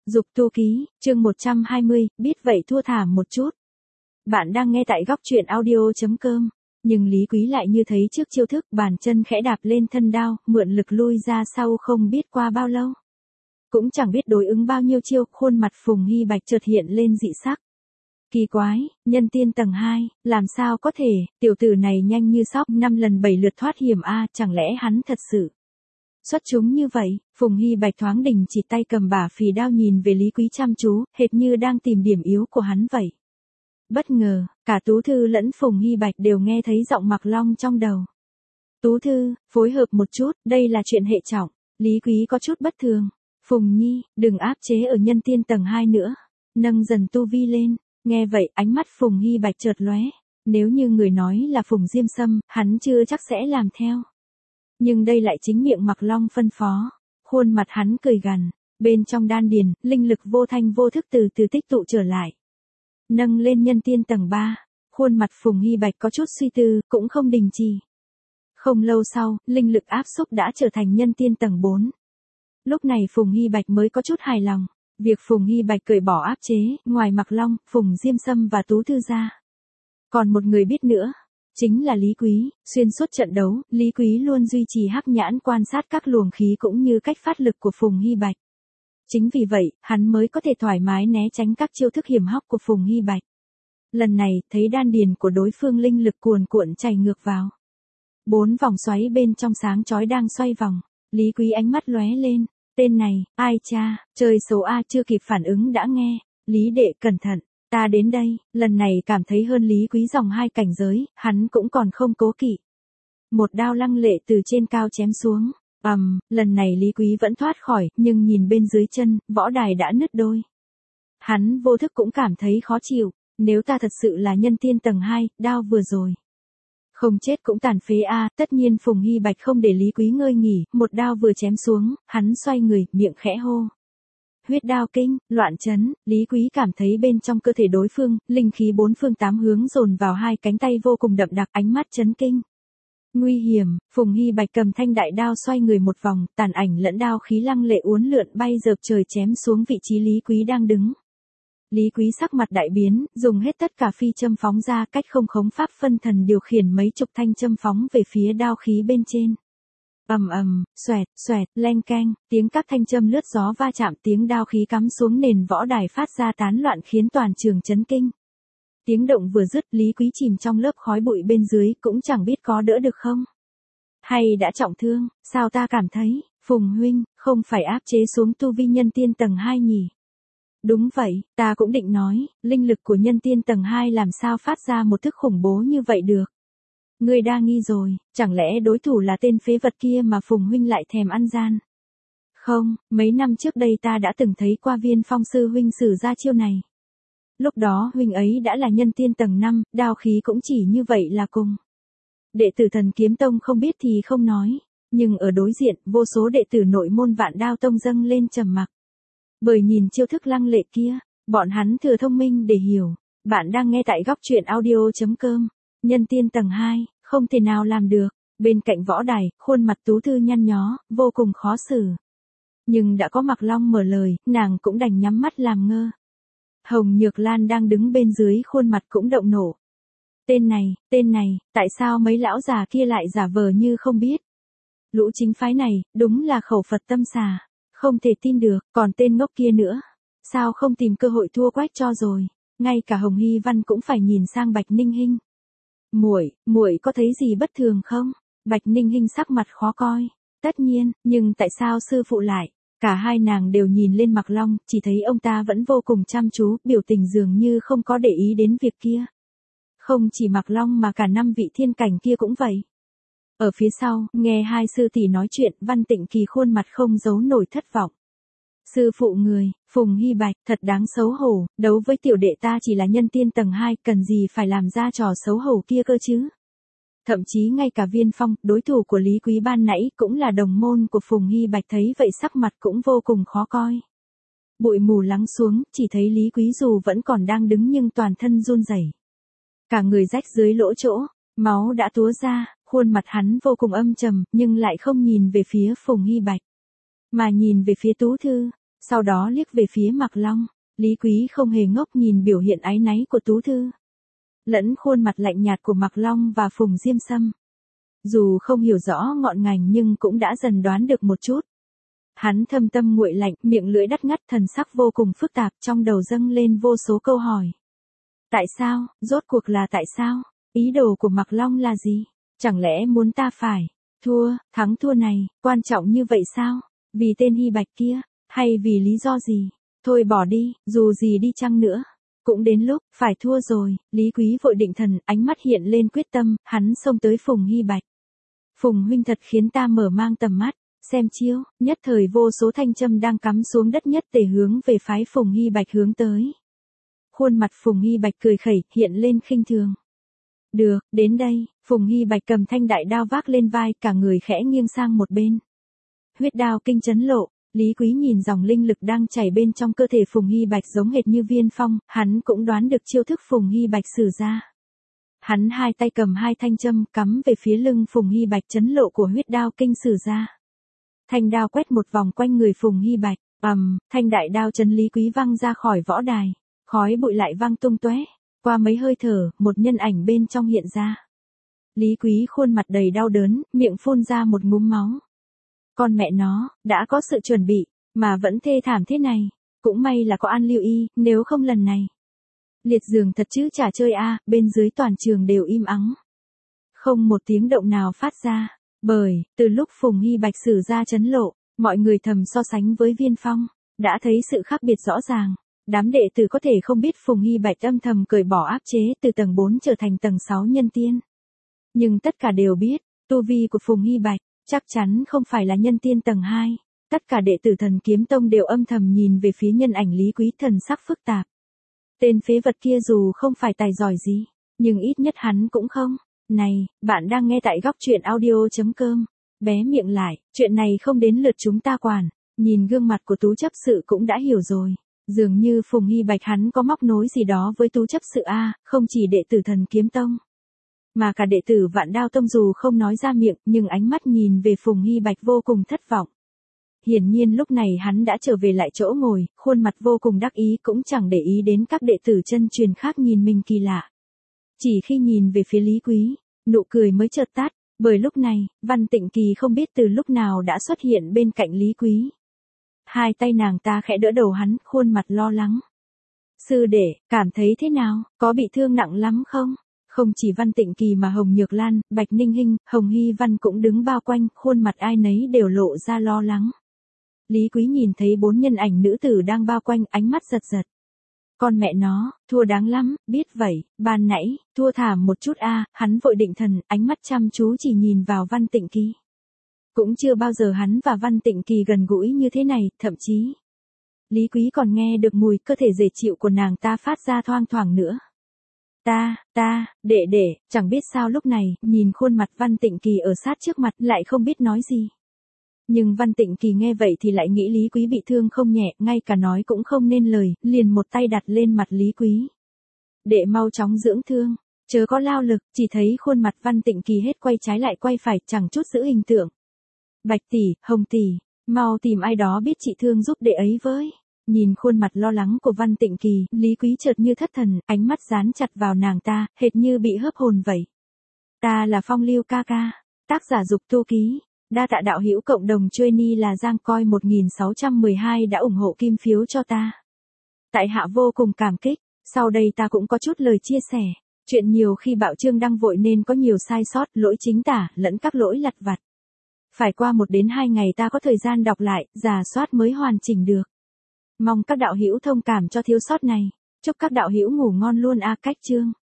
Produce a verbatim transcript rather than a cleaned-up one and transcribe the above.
Dục tu ký, chương một trăm hai mươi, biết vậy thua thả một chút. Bạn đang nghe tại góc truyện audio chấm com, nhưng Lý Quý lại như thấy trước chiêu thức, bàn chân khẽ đạp lên thân đao, mượn lực lui ra sau không biết qua bao lâu. Cũng chẳng biết đối ứng bao nhiêu chiêu, khuôn mặt Phùng Hy Bạch chợt hiện lên dị sắc. Kỳ quái, nhân tiên tầng hai, làm sao có thể, tiểu tử này nhanh như sóc, năm lần bảy lượt thoát hiểm a, chẳng lẽ hắn thật sự xuất chúng như vậy? Phùng Hy Bạch thoáng đình chỉ tay cầm bả phì đao nhìn về Lý Quý chăm chú, hệt như đang tìm điểm yếu của hắn vậy. Bất ngờ, cả Tú Thư lẫn Phùng Hy Bạch đều nghe thấy giọng Mạc Long trong đầu. Tú Thư, phối hợp một chút, đây là chuyện hệ trọng. Lý Quý có chút bất thường. Phùng Nhi, đừng áp chế ở nhân tiên tầng hai nữa. Nâng dần tu vi lên. Nghe vậy, ánh mắt Phùng Hy Bạch chợt lóe. Nếu như người nói là Phùng Diêm Sâm, hắn chưa chắc sẽ làm theo. Nhưng đây lại chính miệng Mạc Long phân phó. Khuôn mặt hắn cười gằn. Bên trong đan điền, linh lực vô thanh vô thức từ từ tích tụ trở lại. Nâng lên nhân tiên tầng ba. Khuôn mặt Phùng Hy Bạch có chút suy tư, cũng không đình trì. Không lâu sau, linh lực áp xúc đã trở thành nhân tiên tầng bốn. Lúc này Phùng Hy Bạch mới có chút hài lòng. Việc Phùng Hy Bạch cởi bỏ áp chế, ngoài Mạc Long, Phùng Diêm Sâm và Tú Thư ra. Còn một người biết nữa. Chính là Lý Quý. Xuyên suốt trận đấu, Lý Quý luôn duy trì hắc nhãn quan sát các luồng khí cũng như cách phát lực của Phùng Hy Bạch. Chính vì vậy, hắn mới có thể thoải mái né tránh các chiêu thức hiểm hóc của Phùng Hy Bạch. Lần này, thấy đan điền của đối phương linh lực cuồn cuộn chảy ngược vào. Bốn vòng xoáy bên trong sáng chói đang xoay vòng. Lý Quý ánh mắt lóe lên. Tên này, ai cha, trời xấu a, chưa kịp phản ứng đã nghe. Lý đệ cẩn thận. Ta đến đây, lần này cảm thấy hơn Lý Quý dòng hai cảnh giới, hắn cũng còn không cố kỵ. Một đao lăng lệ từ trên cao chém xuống, ầm, um, lần này Lý Quý vẫn thoát khỏi, nhưng nhìn bên dưới chân, võ đài đã nứt đôi. Hắn vô thức cũng cảm thấy khó chịu, nếu ta thật sự là nhân tiên tầng hai, đao vừa rồi. Không chết cũng tàn phế a, tất nhiên Phùng Hy Bạch không để Lý Quý ngơi nghỉ, một đao vừa chém xuống, hắn xoay người, miệng khẽ hô. Huyết đao kinh, loạn chấn, Lý Quý cảm thấy bên trong cơ thể đối phương, linh khí bốn phương tám hướng dồn vào hai cánh tay vô cùng đậm đặc, ánh mắt chấn kinh. Nguy hiểm, Phùng Hy Bạch cầm thanh đại đao xoay người một vòng, tàn ảnh lẫn đao khí lăng lệ uốn lượn bay dợp trời chém xuống vị trí Lý Quý đang đứng. Lý Quý sắc mặt đại biến, dùng hết tất cả phi châm phóng ra, cách không khống pháp phân thần điều khiển mấy chục thanh châm phóng về phía đao khí bên trên. Ầm ầm, xoẹt, xoẹt, leng keng, tiếng các thanh châm lướt gió va chạm, tiếng đao khí cắm xuống nền võ đài phát ra tán loạn khiến toàn trường chấn kinh. Tiếng động vừa dứt, Lý Quý chìm trong lớp khói bụi bên dưới, cũng chẳng biết có đỡ được không. Hay đã trọng thương, sao ta cảm thấy, Phùng huynh, không phải áp chế xuống tu vi nhân tiên tầng hai nhỉ? Đúng vậy, ta cũng định nói, linh lực của nhân tiên tầng hai làm sao phát ra một thức khủng bố như vậy được. Ngươi đa nghi rồi, chẳng lẽ đối thủ là tên phế vật kia mà Phùng huynh lại thèm ăn gian? Không, mấy năm trước đây ta đã từng thấy qua Viên Phong sư huynh sử ra chiêu này. Lúc đó huynh ấy đã là nhân tiên tầng năm, đao khí cũng chỉ như vậy là cùng. Đệ tử Thần Kiếm Tông không biết thì không nói, nhưng ở đối diện, vô số đệ tử nội môn Vạn Đao Tông dâng lên trầm mặc. Bởi nhìn chiêu thức lăng lệ kia, bọn hắn thừa thông minh để hiểu. Bạn đang nghe tại góc truyện audio chấm com. Nhân tiên tầng hai, không thể nào làm được. Bên cạnh võ đài, khuôn mặt Tú Thư nhăn nhó, vô cùng khó xử. Nhưng đã có Mạc Long mở lời, nàng cũng đành nhắm mắt làm ngơ. Hồng Nhược Lan đang đứng bên dưới, khuôn mặt cũng động nổ. Tên này, tên này, tại sao mấy lão già kia lại giả vờ như không biết? Lũ chính phái này, đúng là khẩu Phật tâm xà. Không thể tin được, còn tên ngốc kia nữa. Sao không tìm cơ hội thua quách cho rồi? Ngay cả Hồng Hy Văn cũng phải nhìn sang Bạch Ninh Hinh. Muội, muội có thấy gì bất thường không? Bạch Ninh Hinh sắc mặt khó coi. Tất nhiên, nhưng tại sao sư phụ lại? Cả hai nàng đều nhìn lên Mạc Long, chỉ thấy ông ta vẫn vô cùng chăm chú, biểu tình dường như không có để ý đến việc kia. Không chỉ Mạc Long mà cả năm vị thiên cảnh kia cũng vậy. Ở phía sau, nghe hai sư tỷ nói chuyện, Văn Tịnh Kỳ khuôn mặt không giấu nổi thất vọng. Sư phụ người, Phùng Hy Bạch, thật đáng xấu hổ, đấu với tiểu đệ ta chỉ là nhân tiên tầng hai, cần gì phải làm ra trò xấu hổ kia cơ chứ? Thậm chí ngay cả Viên Phong, đối thủ của Lý Quý ban nãy, cũng là đồng môn của Phùng Hy Bạch, thấy vậy sắc mặt cũng vô cùng khó coi. Bụi mù lắng xuống, chỉ thấy Lý Quý dù vẫn còn đang đứng nhưng toàn thân run rẩy. Cả người rách dưới lỗ chỗ, máu đã túa ra. Khuôn mặt hắn vô cùng âm trầm, nhưng lại không nhìn về phía Phùng Hy Bạch, mà nhìn về phía Tú Thư. Sau đó liếc về phía Mạc Long, Lý Quý không hề ngốc nhìn biểu hiện áy náy của Tú Thư. Lẫn khuôn mặt lạnh nhạt của Mạc Long và Phùng Diêm Sâm. Dù không hiểu rõ ngọn ngành nhưng cũng đã dần đoán được một chút. Hắn thâm tâm nguội lạnh, miệng lưỡi đắt ngắt, thần sắc vô cùng phức tạp, trong đầu dâng lên vô số câu hỏi. Tại sao, rốt cuộc là tại sao? Ý đồ của Mạc Long là gì? Chẳng lẽ muốn ta phải thua, thắng thua này, quan trọng như vậy sao? Vì tên Hy Bạch kia, hay vì lý do gì? Thôi bỏ đi, dù gì đi chăng nữa. Cũng đến lúc, phải thua rồi, Lý Quý vội định thần, ánh mắt hiện lên quyết tâm, hắn xông tới Phùng Hy Bạch. Phùng huynh thật khiến ta mở mang tầm mắt, xem chiêu, nhất thời vô số thanh châm đang cắm xuống đất nhất tề hướng về phái Phùng Hy Bạch hướng tới. Khuôn mặt Phùng Hy Bạch cười khẩy, hiện lên khinh thường. Được, đến đây, Phùng Hy Bạch cầm thanh đại đao vác lên vai, cả người khẽ nghiêng sang một bên. Huyết đao kinh chấn lộ, Lý Quý nhìn dòng linh lực đang chảy bên trong cơ thể Phùng Hy Bạch giống hệt như viên phong, hắn cũng đoán được chiêu thức Phùng Hy Bạch sử ra. Hắn hai tay cầm hai thanh châm cắm về phía lưng Phùng Hy Bạch, chấn lộ của huyết đao kinh sử ra. Thanh đao quét một vòng quanh người Phùng Hy Bạch, ầm, um, thanh đại đao chấn Lý Quý văng ra khỏi võ đài, khói bụi lại văng tung tóe. Qua mấy hơi thở, một nhân ảnh bên trong hiện ra. Lý Quý khuôn mặt đầy đau đớn, miệng phun ra một ngụm máu. Con mẹ nó, đã có sự chuẩn bị, mà vẫn thê thảm thế này. Cũng may là có An Lưu Y, nếu không lần này. Liệt giường thật chứ chả chơi a, à, bên dưới toàn trường đều im ắng. Không một tiếng động nào phát ra, bởi, từ lúc Phùng Hy Bạch sử ra chấn lộ, mọi người thầm so sánh với Viên Phong, đã thấy sự khác biệt rõ ràng. Đám đệ tử có thể không biết Phùng Hy Bạch âm thầm cởi bỏ áp chế từ tầng bốn trở thành tầng sáu nhân tiên. Nhưng tất cả đều biết, tu vi của Phùng Hy Bạch, chắc chắn không phải là nhân tiên tầng hai. Tất cả đệ tử Thần Kiếm Tông đều âm thầm nhìn về phía nhân ảnh Lý Quý, thần sắc phức tạp. Tên phế vật kia dù không phải tài giỏi gì, nhưng ít nhất hắn cũng không. Này, bạn đang nghe tại góc truyện audio chấm com. Bé miệng lại, chuyện này không đến lượt chúng ta quản. Nhìn gương mặt của Tú chấp sự cũng đã hiểu rồi. Dường như Phùng Hy Bạch hắn có móc nối gì đó với Tú chấp sự a, không chỉ đệ tử Thần Kiếm Tông, mà cả đệ tử Vạn Đao Tông dù không nói ra miệng, nhưng ánh mắt nhìn về Phùng Hy Bạch vô cùng thất vọng. Hiển nhiên lúc này hắn đã trở về lại chỗ ngồi, khuôn mặt vô cùng đắc ý, cũng chẳng để ý đến các đệ tử chân truyền khác nhìn mình kỳ lạ. Chỉ khi nhìn về phía Lý Quý, nụ cười mới chợt tắt, bởi lúc này, Văn Tịnh Kỳ không biết từ lúc nào đã xuất hiện bên cạnh Lý Quý. Hai tay nàng ta khẽ đỡ đầu hắn, khuôn mặt lo lắng. Sư đệ, cảm thấy thế nào, có bị thương nặng lắm không? Không chỉ Văn Tịnh Kỳ mà Hồng Nhược Lan, Bạch Ninh Hinh, Hồng Hy Văn cũng đứng bao quanh, khuôn mặt ai nấy đều lộ ra lo lắng. Lý Quý nhìn thấy bốn nhân ảnh nữ tử đang bao quanh, ánh mắt giật giật. Con mẹ nó, thua đáng lắm, biết vậy, ban nãy, thua thảm một chút a, à, hắn vội định thần, ánh mắt chăm chú chỉ nhìn vào Văn Tịnh Kỳ. Cũng chưa bao giờ hắn và Văn Tịnh Kỳ gần gũi như thế này, thậm chí Lý Quý còn nghe được mùi cơ thể dễ chịu của nàng ta phát ra thoang thoảng nữa. Ta, ta, đệ đệ, chẳng biết sao lúc này, nhìn khuôn mặt Văn Tịnh Kỳ ở sát trước mặt lại không biết nói gì. Nhưng Văn Tịnh Kỳ nghe vậy thì lại nghĩ Lý Quý bị thương không nhẹ, ngay cả nói cũng không nên lời, liền một tay đặt lên mặt Lý Quý. Đệ mau chóng dưỡng thương, chớ có lao lực, chỉ thấy khuôn mặt Văn Tịnh Kỳ hết quay trái lại quay phải, chẳng chút giữ hình tượng. Bạch tỷ, Hồng tỷ, mau tìm ai đó biết trị thương giúp đệ ấy với. Nhìn khuôn mặt lo lắng của Văn Tịnh Kỳ, Lý Quý chợt như thất thần, ánh mắt dán chặt vào nàng ta, hệt như bị hớp hồn vậy. Ta là Phong Lưu ca ca, tác giả Dục Tu Ký, đa tạ đạo hữu cộng đồng Trainee là Giang Coi một nghìn sáu trăm mười hai đã ủng hộ kim phiếu cho ta. Tại hạ vô cùng cảm kích, sau đây ta cũng có chút lời chia sẻ. Chuyện nhiều khi Bảo Trương đăng vội nên có nhiều sai sót, lỗi chính tả, lẫn các lỗi lặt vặt. Phải qua một đến hai ngày ta có thời gian đọc lại, rà soát mới hoàn chỉnh được. Mong các đạo hữu thông cảm cho thiếu sót này. Chúc các đạo hữu ngủ ngon luôn a. Cách chương.